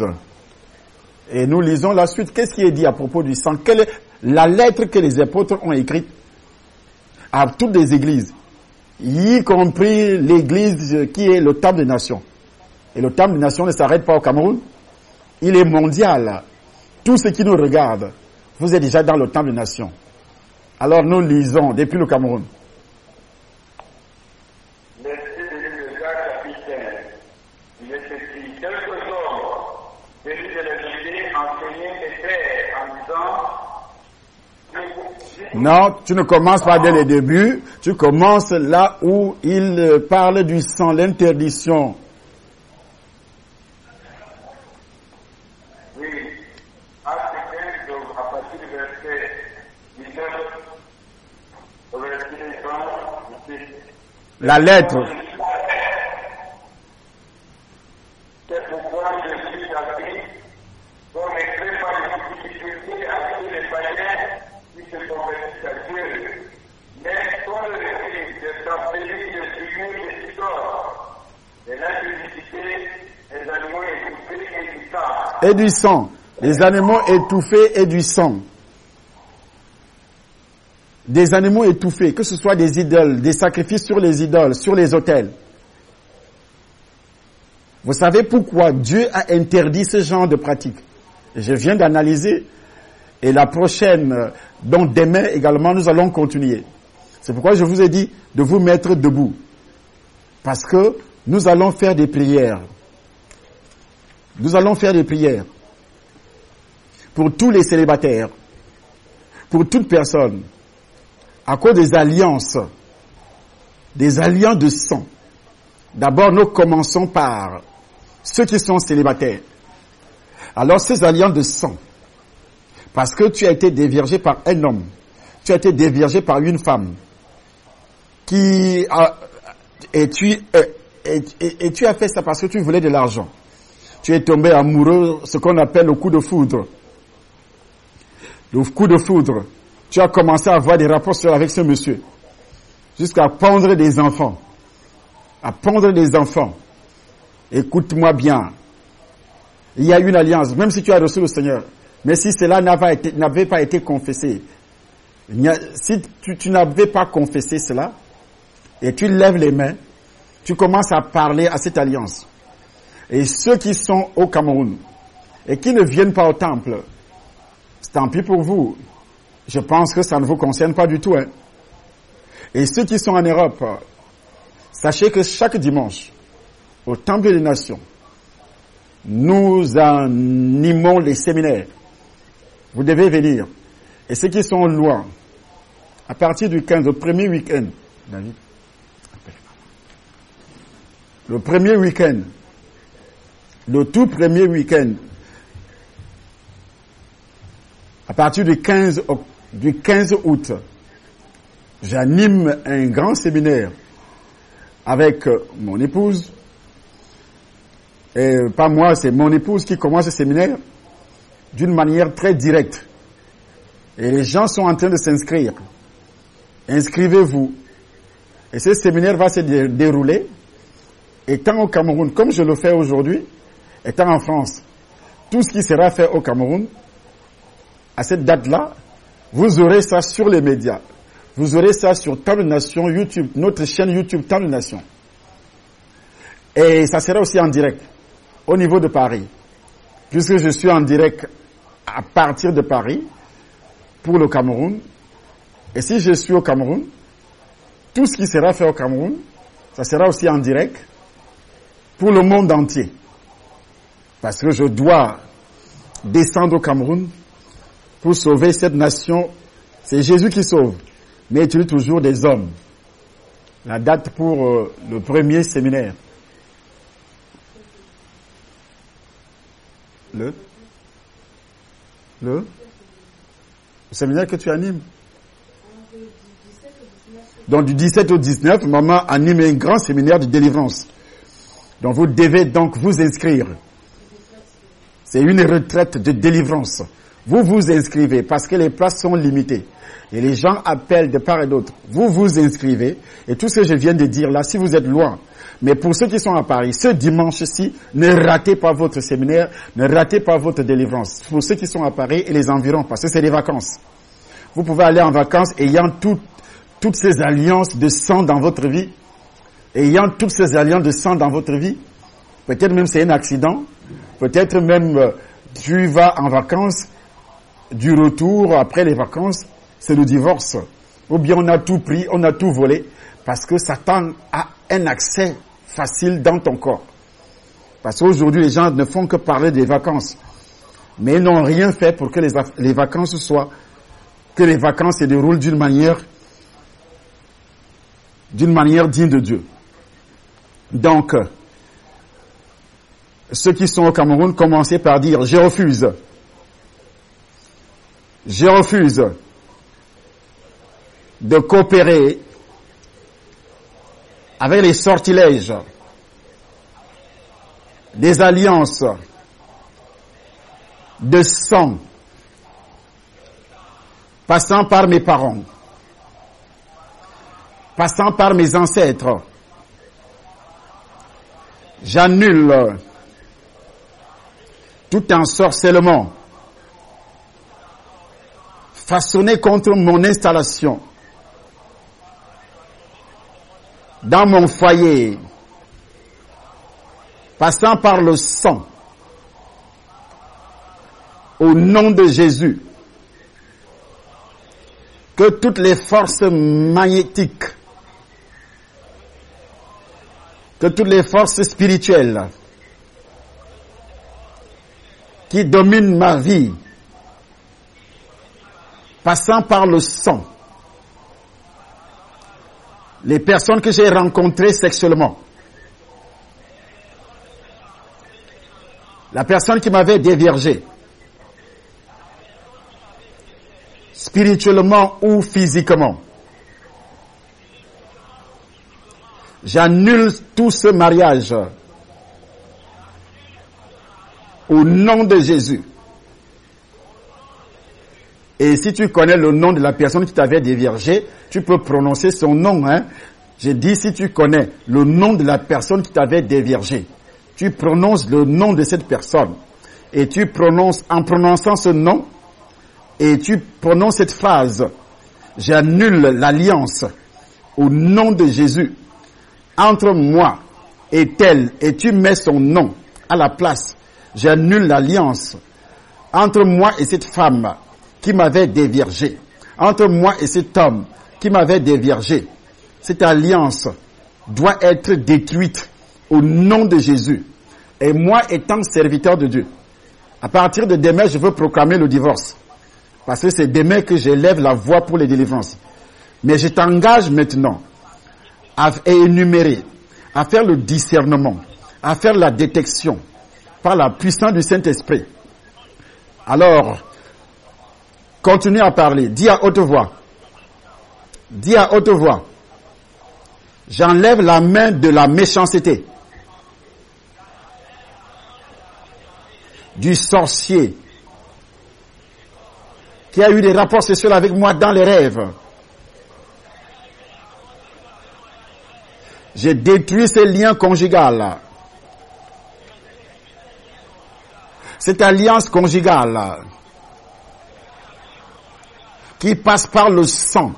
Et nous lisons la suite. Qu'est-ce qui est dit à propos du sang? Quelle est la lettre que les apôtres ont écrite à toutes les églises, y compris l'église qui est le Temple des Nations. Et le Temple des Nations ne s'arrête pas au Cameroun. Il est mondial. Tout ce qui nous regarde, vous êtes déjà dans le Temple des Nations. Alors nous lisons depuis le Cameroun. L'esprit de l'Église capitaine, il est écrit, quelques hommes venus de la Judée enseignaient les pères en disant, non, tu ne commences pas dès le début, tu commences là où il parle du sang, l'interdiction. oui, Acte 15, à partir du verset 19 au verset 20, La lettre. c'est pourquoi je suis appris pour ne créer pas de difficulté à tous les païens qui se convertissent à Dieu, mais pour le récit de s'appeler de figures de l'histoire, de l'impudicité, des animaux étouffés et du sang. Et du sang. Les animaux étouffés et du sang. Des animaux étouffés, que ce soit des idoles, des sacrifices sur les idoles, sur les autels. Vous savez pourquoi Dieu a interdit ce genre de pratique? Je viens d'analyser et la prochaine, donc demain également, nous allons continuer. C'est pourquoi je vous ai dit de vous mettre debout. Parce que nous allons faire des prières. Nous allons faire des prières pour tous les célibataires, pour toute personne, à cause des alliances de sang. D'abord, nous commençons par ceux qui sont célibataires. Alors, ces alliances de sang, parce que tu as été déviergé par un homme, tu as été déviergé par une femme, et tu as fait ça parce que tu voulais de l'argent. Tu es tombé amoureux, ce qu'on appelle le coup de foudre. Le coup de foudre. Tu as commencé à avoir des rapports avec ce monsieur, jusqu'à pondre des enfants. À pondre des enfants. Écoute-moi bien. Il y a une alliance, même si tu as reçu le Seigneur. Mais si cela n'avait pas été confessé, si tu n'avais pas confessé cela, et tu lèves les mains, tu commences à parler à cette alliance. Et ceux qui sont au Cameroun, et qui ne viennent pas au temple, c'est tant pis pour vous. je pense que ça ne vous concerne pas du tout. Hein. Et ceux qui sont en Europe, sachez que chaque dimanche, au Temple des Nations, nous animons les séminaires. Vous devez venir. Et ceux qui sont loin, à partir du 15, le premier week-end, David, le premier week-end, le tout premier week-end, à partir du 15 août, j'anime un grand séminaire avec mon épouse. Et pas moi, c'est mon épouse qui commence ce séminaire d'une manière très directe. Et les gens sont en train de s'inscrire. Inscrivez-vous. Et ce séminaire va se dérouler. Étant au Cameroun, comme je le fais aujourd'hui, étant en France, tout ce qui sera fait au Cameroun, à cette date-là, vous aurez ça sur les médias. Vous aurez ça sur Temple Nation, YouTube, notre chaîne YouTube Temple Nation. Et ça sera aussi en direct, au niveau de Paris. Puisque je suis en direct à partir de Paris, pour le Cameroun. Et si je suis au Cameroun, tout ce qui sera fait au Cameroun, ça sera aussi en direct pour le monde entier. Parce que je dois descendre au Cameroun pour sauver cette nation. C'est Jésus qui sauve, mais il utilise toujours des hommes. La date pour le premier séminaire. Le séminaire que tu animes. Donc du 17 au 19, maman anime un grand séminaire de délivrance. Donc vous devez donc vous inscrire. C'est une retraite de délivrance. Vous vous inscrivez parce que les places sont limitées. Et les gens appellent de part et d'autre. Vous vous inscrivez. Et tout ce que je viens de dire là, si vous êtes loin. Mais pour ceux qui sont à Paris, ce dimanche-ci, ne ratez pas votre séminaire, ne ratez pas votre délivrance. Pour ceux qui sont à Paris et les environs, parce que c'est des vacances. Vous pouvez aller en vacances ayant toutes ces alliances de sang dans votre vie. Ayant toutes ces alliances de sang dans votre vie. Peut-être même c'est un accident. Peut-être même tu vas en vacances. Du retour, après les vacances, c'est le divorce. Ou bien on a tout pris, on a tout volé. Parce que Satan a un accès facile dans ton corps. Parce qu'aujourd'hui, les gens ne font que parler des vacances. Mais ils n'ont rien fait pour que les vacances que les vacances se déroulent d'une manière digne de Dieu. Donc, ceux qui sont au Cameroun, commencez par dire, je refuse de coopérer avec les sortilèges, des alliances de sang, passant par mes parents, passant par mes ancêtres. J'annule tout ensorcellement façonné contre mon installation dans mon foyer, passant par le sang, au nom de Jésus, que toutes les forces magnétiques, que toutes les forces spirituelles qui dominent ma vie, passant par le sang, les personnes que j'ai rencontrées sexuellement, la personne qui m'avait déviergé, spirituellement ou physiquement, j'annule tout ce mariage au nom de Jésus. Et si tu connais le nom de la personne qui t'avait déviergé, tu peux prononcer son nom. J'ai dit si tu connais le nom de la personne qui t'avait déviergé, tu prononces le nom de cette personne. Et tu prononces, en prononçant ce nom, et tu prononces cette phrase, j'annule l'alliance au nom de Jésus entre moi et tel, et tu mets son nom à la place. J'annule l'alliance entre moi et cette femme qui m'avait déviergé. entre moi et cet homme qui m'avait déviergé. Cette alliance doit être détruite au nom de Jésus. Et moi, étant serviteur de Dieu, à partir de demain, je veux proclamer le divorce. Parce que c'est demain que j'élève la voix pour les délivrances. Mais je t'engage maintenant à énumérer, à faire le discernement, à faire la détection par la puissance du Saint-Esprit. Alors, continue à parler. Dis à haute voix. Dis à haute voix. J'enlève la main de la méchanceté, du sorcier qui a eu des rapports sexuels avec moi dans les rêves. J'ai détruit ces liens conjugaux. Cette alliance conjugale qui passe par le sang.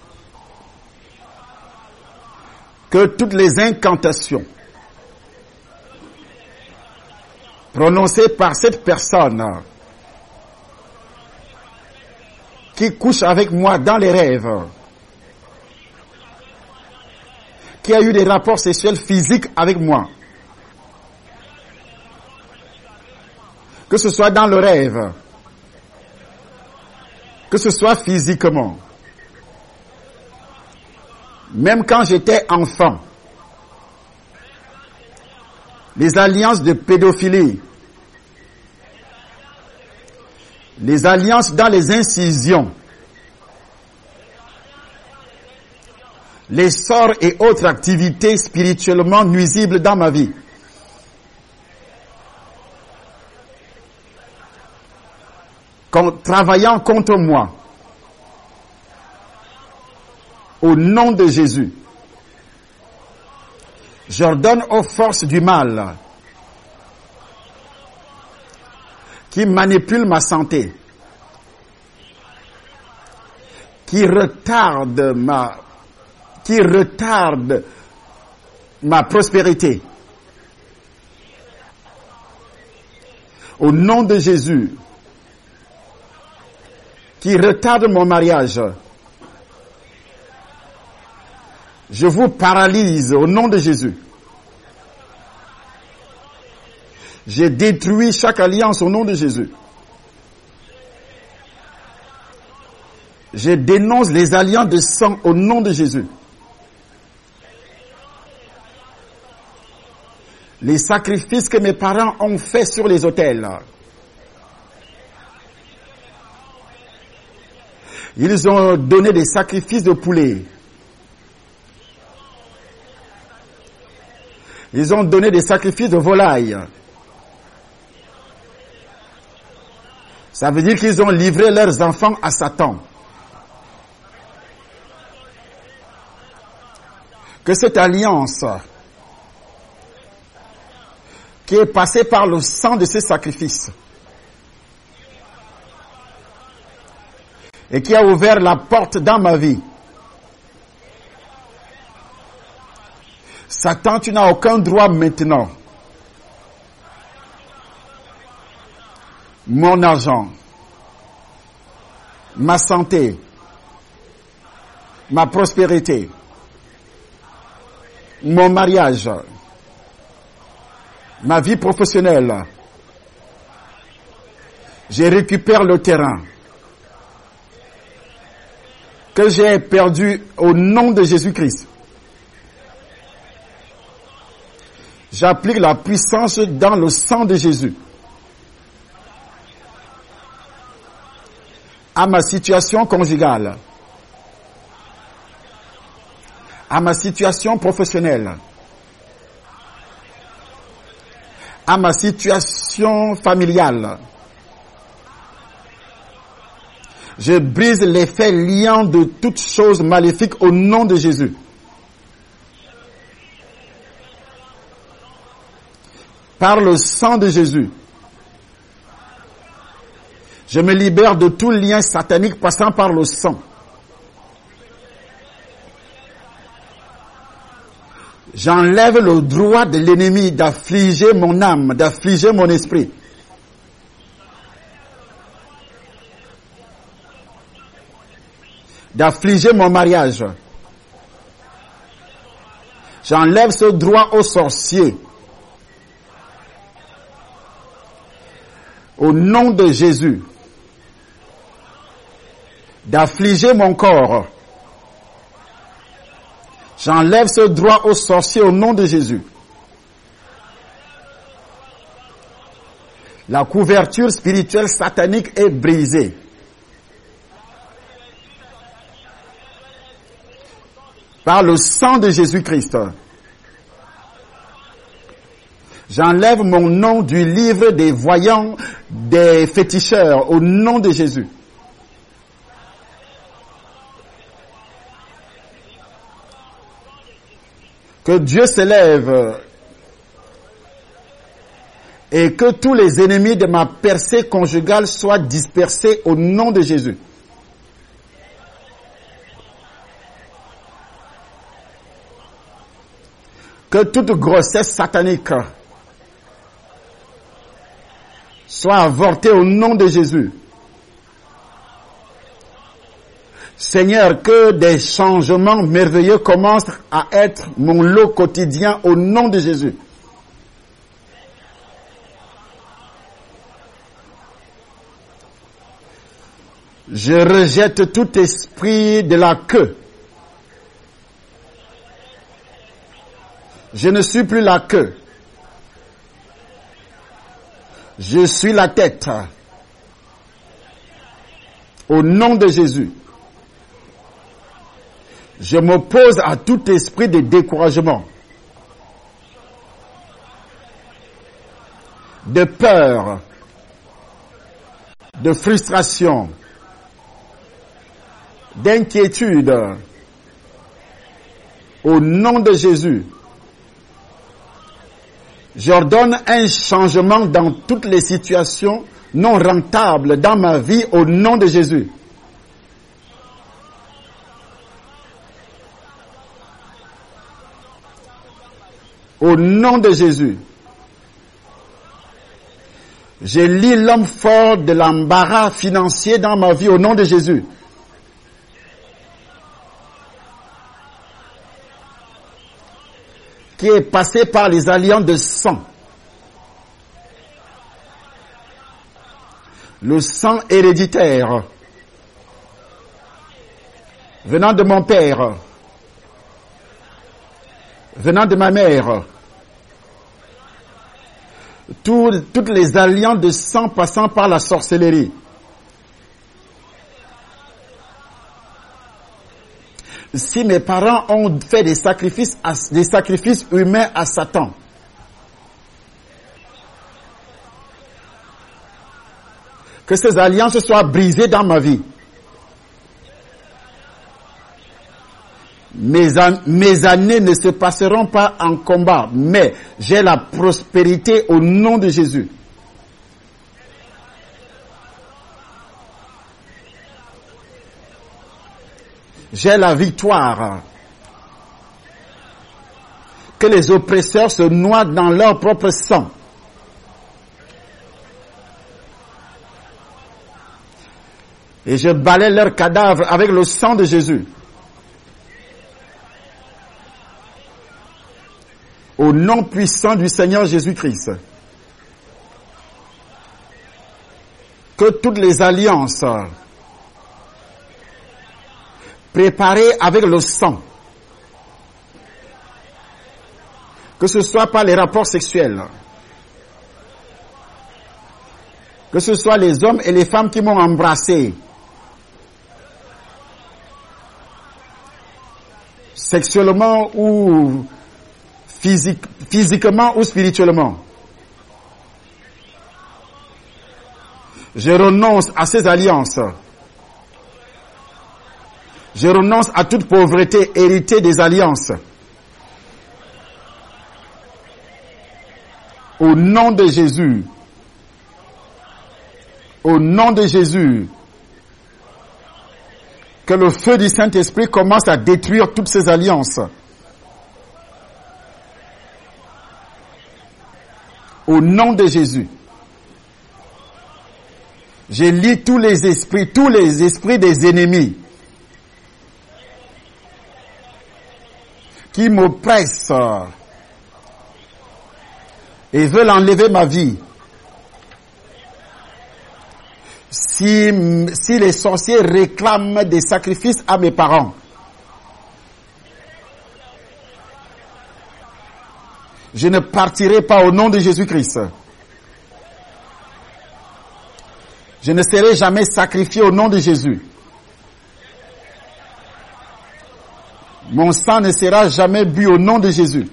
Que toutes les incantations prononcées par cette personne qui couche avec moi dans les rêves, qui a eu des rapports sexuels physiques avec moi, que ce soit dans le rêve, que ce soit physiquement, même quand j'étais enfant, les alliances de pédophilie, les alliances dans les incisions, les sorts et autres activités spirituellement nuisibles dans ma vie. Travaillant contre moi, au nom de Jésus, j'ordonne aux forces du mal qui manipulent ma santé, qui retardent ma prospérité. Au nom de Jésus, qui retardent mon mariage, je vous paralyse au nom de Jésus. J'ai détruit chaque alliance au nom de Jésus. Je dénonce les alliances de sang au nom de Jésus. Les sacrifices que mes parents ont faits sur les autels. Ils ont donné des sacrifices de poulet. Ils ont donné des sacrifices de volaille. Ça veut dire qu'ils ont livré leurs enfants à Satan. Que cette alliance qui est passée par le sang de ces sacrifices et qui a ouvert la porte dans ma vie, Satan, tu n'as aucun droit maintenant. Mon argent, ma santé, ma prospérité, mon mariage, ma vie professionnelle, je récupère le terrain que j'ai perdu au nom de Jésus-Christ. J'applique la puissance dans le sang de Jésus à ma situation conjugale, à ma situation professionnelle, à ma situation familiale. Je brise l'effet liant de toutes choses maléfiques au nom de Jésus. Par le sang de Jésus, je me libère de tout lien satanique passant par le sang. J'enlève le droit de l'ennemi d'affliger mon âme, d'affliger mon esprit. d'affliger mon mariage. J'enlève ce droit aux sorciers. Au nom de Jésus, d'affliger mon corps. J'enlève ce droit aux sorciers au nom de Jésus. La couverture spirituelle satanique est brisée. Par le sang de Jésus-Christ. J'enlève mon nom du livre des voyants, des féticheurs, au nom de Jésus. Que Dieu s'élève et que tous les ennemis de ma percée conjugale soient dispersés au nom de Jésus. Que toute grossesse satanique soit avortée au nom de Jésus. Seigneur, que des changements merveilleux commencent à être mon lot quotidien au nom de Jésus. Je rejette tout esprit de la queue. Je ne suis plus la queue. Je suis la tête. Au nom de Jésus. Je m'oppose à tout esprit de découragement, de peur, de frustration, d'inquiétude. Au nom de Jésus, j'ordonne un changement dans toutes les situations non rentables dans ma vie au nom de Jésus. Au nom de Jésus, je lis l'homme fort de l'embarras financier dans ma vie au nom de Jésus. Qui est passé par les alliances de sang. Le sang héréditaire venant de mon père, venant de ma mère, toutes les alliances de sang passant par la sorcellerie. Si mes parents ont fait des sacrifices humains à Satan, que ces alliances soient brisées dans ma vie. Mes années ne se passeront pas en combat, mais j'ai la prospérité au nom de Jésus. J'ai la victoire. Que les oppresseurs se noient dans leur propre sang. Et je balaie leurs cadavres avec le sang de Jésus. Au nom puissant du Seigneur Jésus-Christ. Que toutes les alliances préparées avec le sang, que ce soit par les rapports sexuels, que ce soit les hommes et les femmes qui m'ont embrassé, sexuellement ou physiquement ou spirituellement. Je renonce à ces alliances. Je renonce à toute pauvreté héritée des alliances. Au nom de Jésus. Au nom de Jésus. Que le feu du Saint-Esprit commence à détruire toutes ces alliances. Au nom de Jésus. Je lis tous les esprits des ennemis qui m'oppressent et veulent enlever ma vie. Si les sorciers réclament des sacrifices à mes parents, je ne partirai pas au nom de Jésus-Christ. Je ne serai jamais sacrifié au nom de Jésus. Mon sang ne sera jamais bu au nom de Jésus.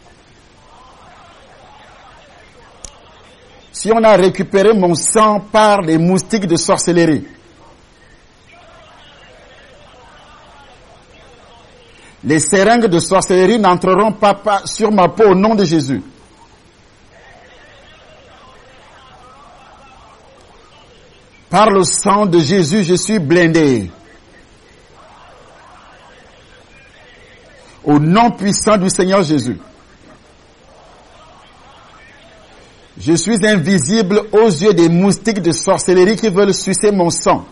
Si on a récupéré mon sang par les moustiques de sorcellerie, les seringues de sorcellerie n'entreront pas sur ma peau au nom de Jésus. Par le sang de Jésus, je suis blindé. Au nom puissant du Seigneur Jésus. Je suis invisible aux yeux des moustiques de sorcellerie qui veulent sucer mon sang.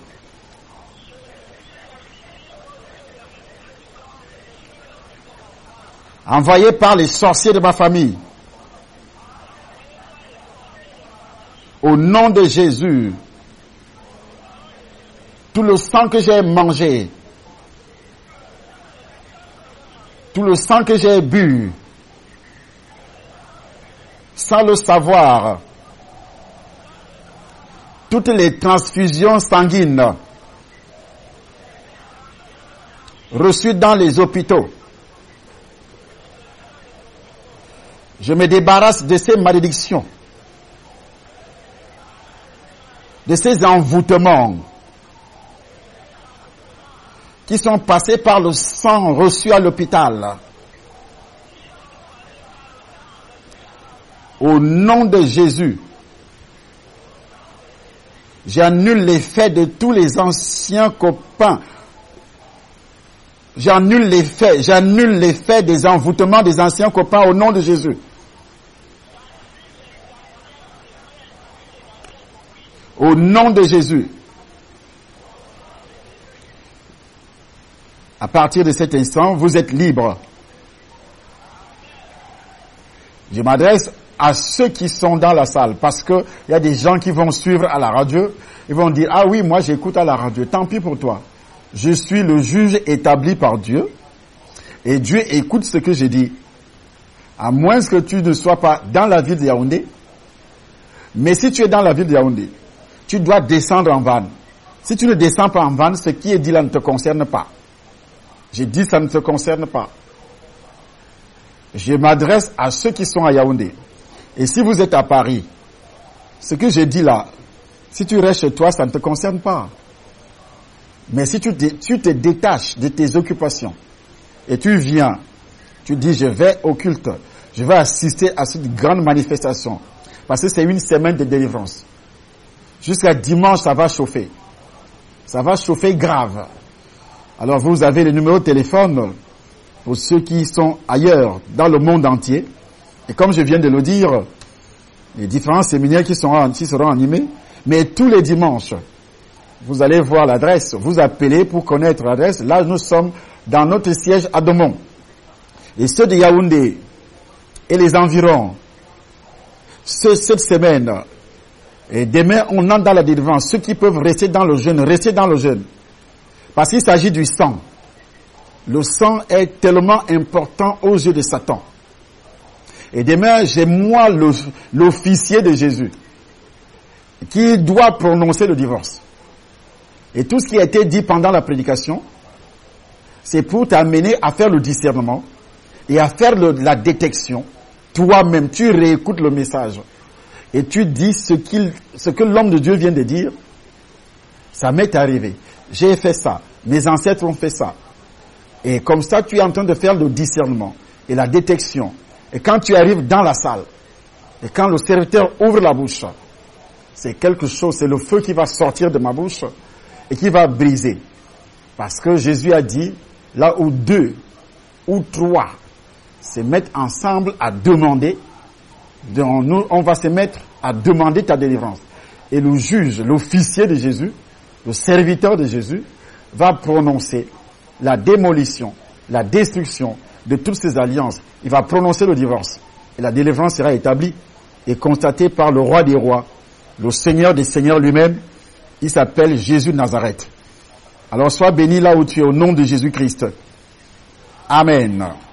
Envoyé par les sorciers de ma famille. Au nom de Jésus, tout le sang que j'ai mangé, tout le sang que j'ai bu, sans le savoir, toutes les transfusions sanguines reçues dans les hôpitaux, je me débarrasse de ces malédictions, de ces envoûtements qui sont passés par le sang reçu à l'hôpital. Au nom de Jésus, j'annule l'effet de tous les anciens copains. J'annule l'effet des envoûtements des anciens copains au nom de Jésus. Au nom de Jésus. À partir de cet instant, vous êtes libre. Je m'adresse à ceux qui sont dans la salle, parce que il y a des gens qui vont suivre à la radio, ils vont dire, ah oui, moi j'écoute à la radio, tant pis pour toi. Je suis le juge établi par Dieu, et Dieu écoute ce que je dis. À moins que tu ne sois pas dans la ville de Yaoundé, mais si tu es dans la ville de Yaoundé, tu dois descendre en van. Si tu ne descends pas en van, ce qui est dit là ne te concerne pas. J'ai dit ça ne te concerne pas. Je m'adresse à ceux qui sont à Yaoundé. Et si vous êtes à Paris, ce que j'ai dit là, si tu restes chez toi, ça ne te concerne pas. Mais si tu te détaches de tes occupations et tu viens, tu dis je vais au culte, je vais assister à cette grande manifestation, parce que c'est une semaine de délivrance. Jusqu'à dimanche, ça va chauffer. Ça va chauffer grave. Alors vous avez le numéro de téléphone pour ceux qui sont ailleurs dans le monde entier. Et comme je viens de le dire, les différents séminaires qui seront animés, mais tous les dimanches, vous allez voir l'adresse, vous appelez pour connaître l'adresse. Là, nous sommes dans notre siège à Domon. Et ceux de Yaoundé et les environs, cette semaine, et demain, on entre dans la délivrance. Ceux qui peuvent rester dans le jeûne, restez dans le jeûne. Parce qu'il s'agit du sang. Le sang est tellement important aux yeux de Satan. Et demain, j'ai moi l'officier de Jésus qui doit prononcer le divorce. Et tout ce qui a été dit pendant la prédication, c'est pour t'amener à faire le discernement et à faire la détection. Toi-même, tu réécoutes le message et tu dis ce que l'homme de Dieu vient de dire. Ça m'est arrivé. J'ai fait ça. Mes ancêtres ont fait ça. Et comme ça, tu es en train de faire le discernement et la détection. Et quand tu arrives dans la salle, et quand le serviteur ouvre la bouche, c'est quelque chose, c'est le feu qui va sortir de ma bouche et qui va briser. Parce que Jésus a dit, là où 2 ou 3 se mettent ensemble à demander, nous, on va se mettre à demander ta délivrance. Et le juge, l'officier de Jésus, le serviteur de Jésus, va prononcer la démolition, la destruction de toutes ces alliances. Il va prononcer le divorce. Et la délivrance sera établie et constatée par le roi des rois, le Seigneur des seigneurs lui-même. Il s'appelle Jésus de Nazareth. Alors sois béni là où tu es au nom de Jésus-Christ. Amen.